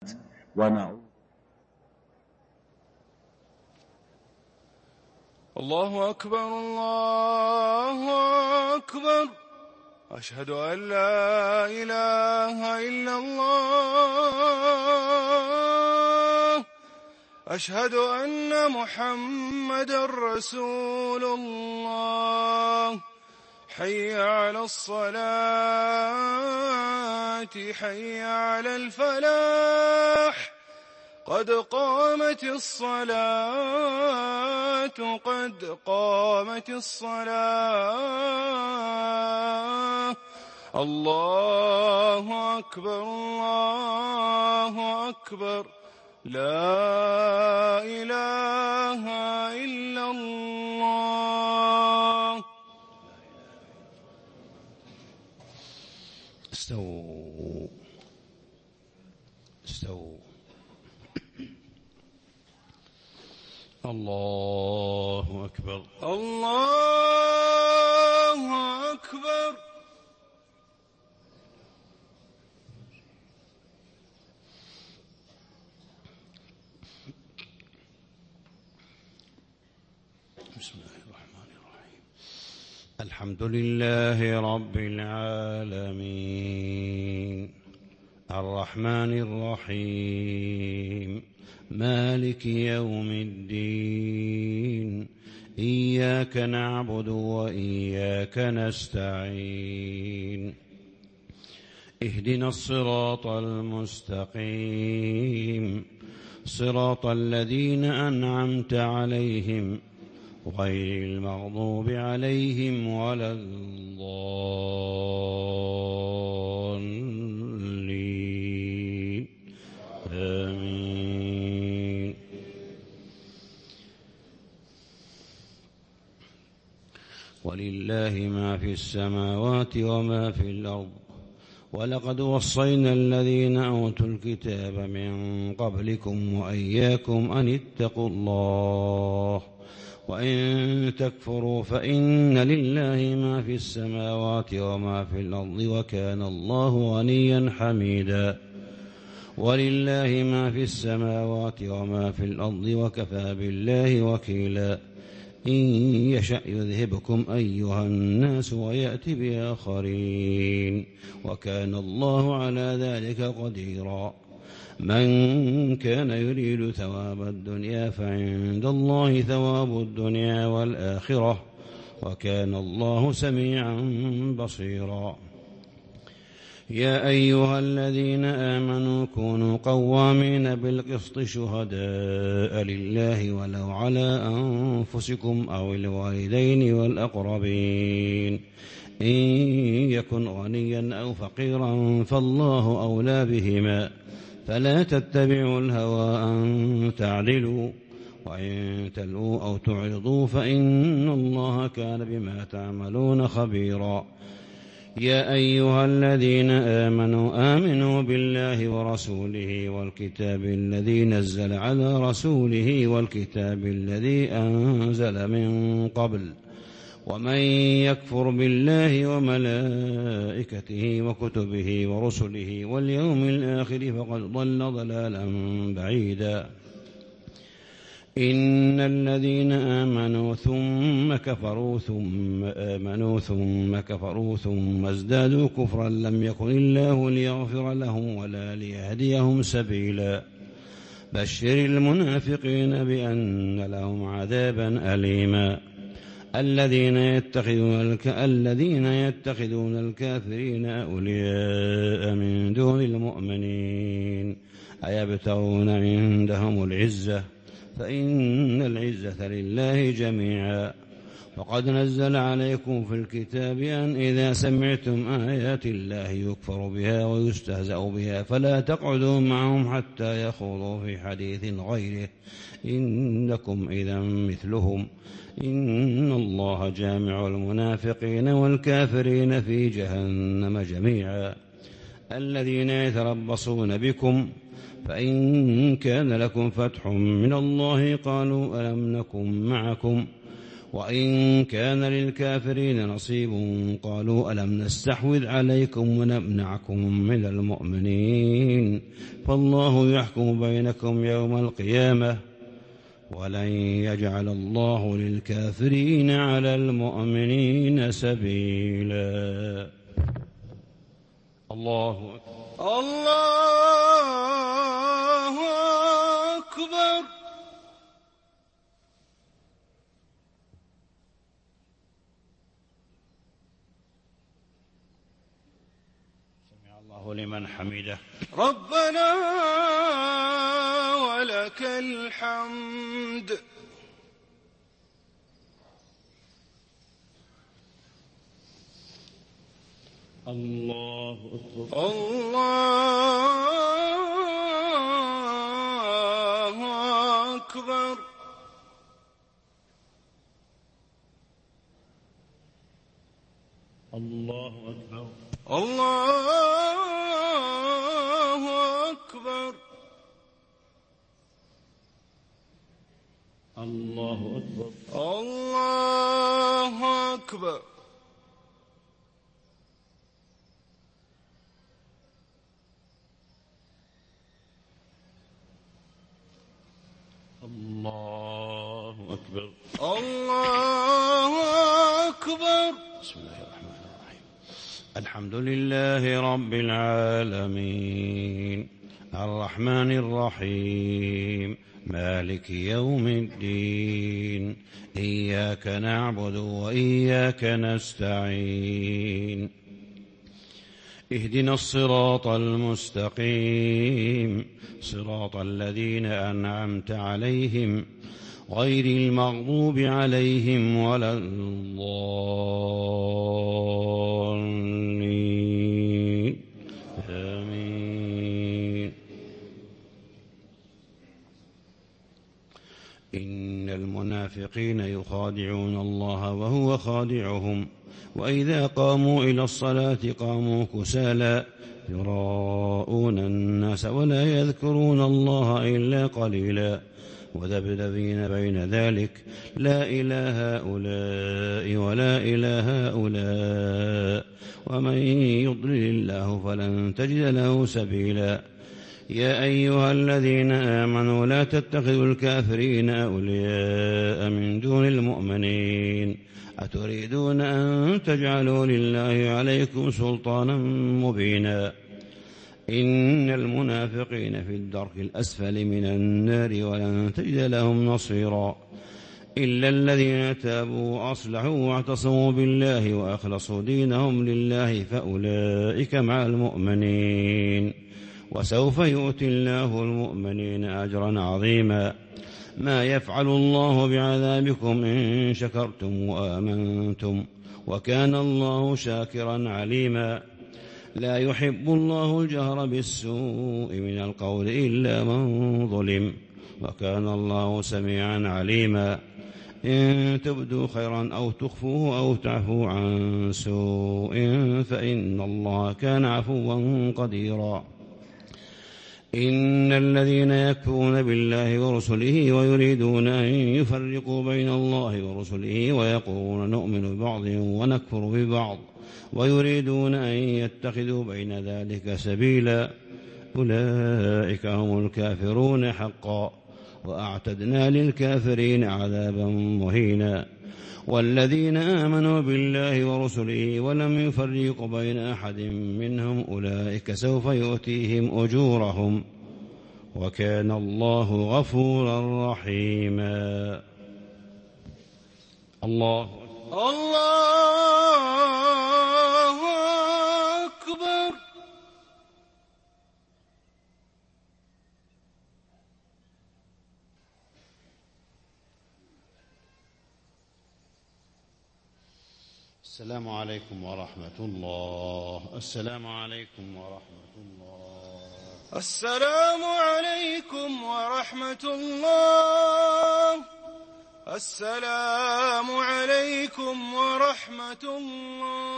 ونعوذ. الله أكبر الله أكبر، أشهد أن لا إله إلا الله، أشهد أن محمدًا رسول الله. حي على الصلاة حي على الفلاح، قد قامت الصلاة قد قامت الصلاة. الله أكبر الله أكبر، لا إله إلا الله. استووا استووا. الله أكبر الله أكبر. بسم الله الرحمن الرحيم. الحمد لله رب العالمين، الرحمن الرحيم، مالك يوم الدين، إياك نعبد وإياك نستعين، اهدنا الصراط المستقيم، صراط الذين أنعمت عليهم غير المغضوب عليهم ولا الضالين، آمين. ولله ما في السماوات وما في الأرض، ولقد وصينا الذين أوتوا الكتاب من قبلكم وإياكم أن اتقوا الله، وإن تكفروا فإن لله ما في السماوات وما في الأرض، وكان الله غنيا حميدا. ولله ما في السماوات وما في الأرض، وكفى بالله وكيلا. إن يشأ يذهبكم أيها الناس ويأتي بآخرين، وكان الله على ذلك قديرا. من كان يريد ثواب الدنيا فعند الله ثواب الدنيا والآخرة، وكان الله سميعا بصيرا. يا أيها الذين آمنوا كونوا قوامين بالقسط شهداء لله ولو على أنفسكم أو الوالدين والأقربين، إن يكن غنيا أو فقيرا فالله أولى بهما، فلا تتبعوا الهوى أن تعدلوا، وإن تلووا أو تعرضوا فإن الله كان بما تعملون خبيرا. يا أيها الذين آمنوا بالله ورسوله والكتاب الذي نزل على رسوله والكتاب الذي أنزل من قبل، ومن يكفر بالله وملائكته وكتبه ورسله واليوم الآخر فقد ضل ضلالا بعيدا. إن الذين آمنوا ثم كفروا ثم آمنوا ثم كفروا ثم ازدادوا كفرا لم يكن الله ليغفر لهم ولا ليهديهم سبيلا. بشر المنافقين بأن لهم عذابا أليما. الذين يتخذون الكافرين أولياء من دون المؤمنين أيبتغون عندهم العزة، فإن العزة لله جميعا. وقد نزل عليكم في الكتاب أن إذا سمعتم آيات الله يكفر بها ويستهزأ بها فلا تقعدوا معهم حتى يخوضوا في حديث غيره، إنكم إذا مثلهم، إن الله جامع المنافقين والكافرين في جهنم جميعا. الذين يتربصون بكم فإن كان لكم فتح من الله قالوا ألم نكن معكم، وإن كان للكافرين نصيب قالوا ألم نستحوذ عليكم ونمنعكم من المؤمنين فالله يحكم بينكم يوم القيامة ولن يجعل الله للكافرين على المؤمنين سبيلا. الله أكبر. الله أكبر. سمع الله لمن حمده. ربنا ولك الحمد. الله أكبر. الله أكبر. الله أكبر. الله أكبر. الله أكبر. الله أكبر. الله أكبر. الله أكبر. بسم الله الرحمن الرحيم. الحمد لله رب العالمين الرحمن الرحيم مالك يوم الدين إياك نعبد وإياك نستعين اهدنا الصراط المستقيم صراط الذين أنعمت عليهم غير المغضوب عليهم ولا الضالين آمين. إن المنافقين يخادعون الله وهو خادعهم وإذا قاموا إلى الصلاة قاموا كسالى يراءون الناس ولا يذكرون الله إلا قليلا وذبذبين بين ذلك لا إله هؤلاء ولا إله هؤلاء ومن يضلل الله فلن تجد له سبيلا. يا أيها الذين آمنوا لا تتخذوا الكافرين أولياء من دون المؤمنين أتريدون أن تجعلوا لله عليكم سلطانا مبينا. إن المنافقين في الدرك الأسفل من النار ولن تجد لهم نصيرا إلا الذين تابوا وأصلحوا واعتصموا بالله وأخلصوا دينهم لله فأولئك مع المؤمنين وسوف يؤتي الله المؤمنين أجرا عظيما. ما يفعل الله بعذابكم إن شكرتم وآمنتم وكان الله شاكرا عليما. لا يحب الله الجهر بالسوء من القول إلا من ظلم وكان الله سميعا عليما. إن تبدوا خيرا أو تخفوه أو تعفوا عن سوء فإن الله كان عفوا قديرا. إن الذين يكفرون بالله ورسله ويريدون أن يفرقوا بين الله ورسله ويقولون نؤمن ببعض ونكفر ببعض ويريدون أن يتخذوا بين ذلك سبيلا أولئك هم الكافرون حقا وأعتدنا للكافرين عذابا مهينا. والذين آمنوا بالله ورسله ولم يفرقوا بين أحد منهم أولئك سوف يؤتيهم أجورهم وكان الله غفورا رحيما. الله أكبر. السلام عليكم ورحمة الله. السلام عليكم ورحمة الله. السلام عليكم ورحمة الله. السلام عليكم ورحمة الله.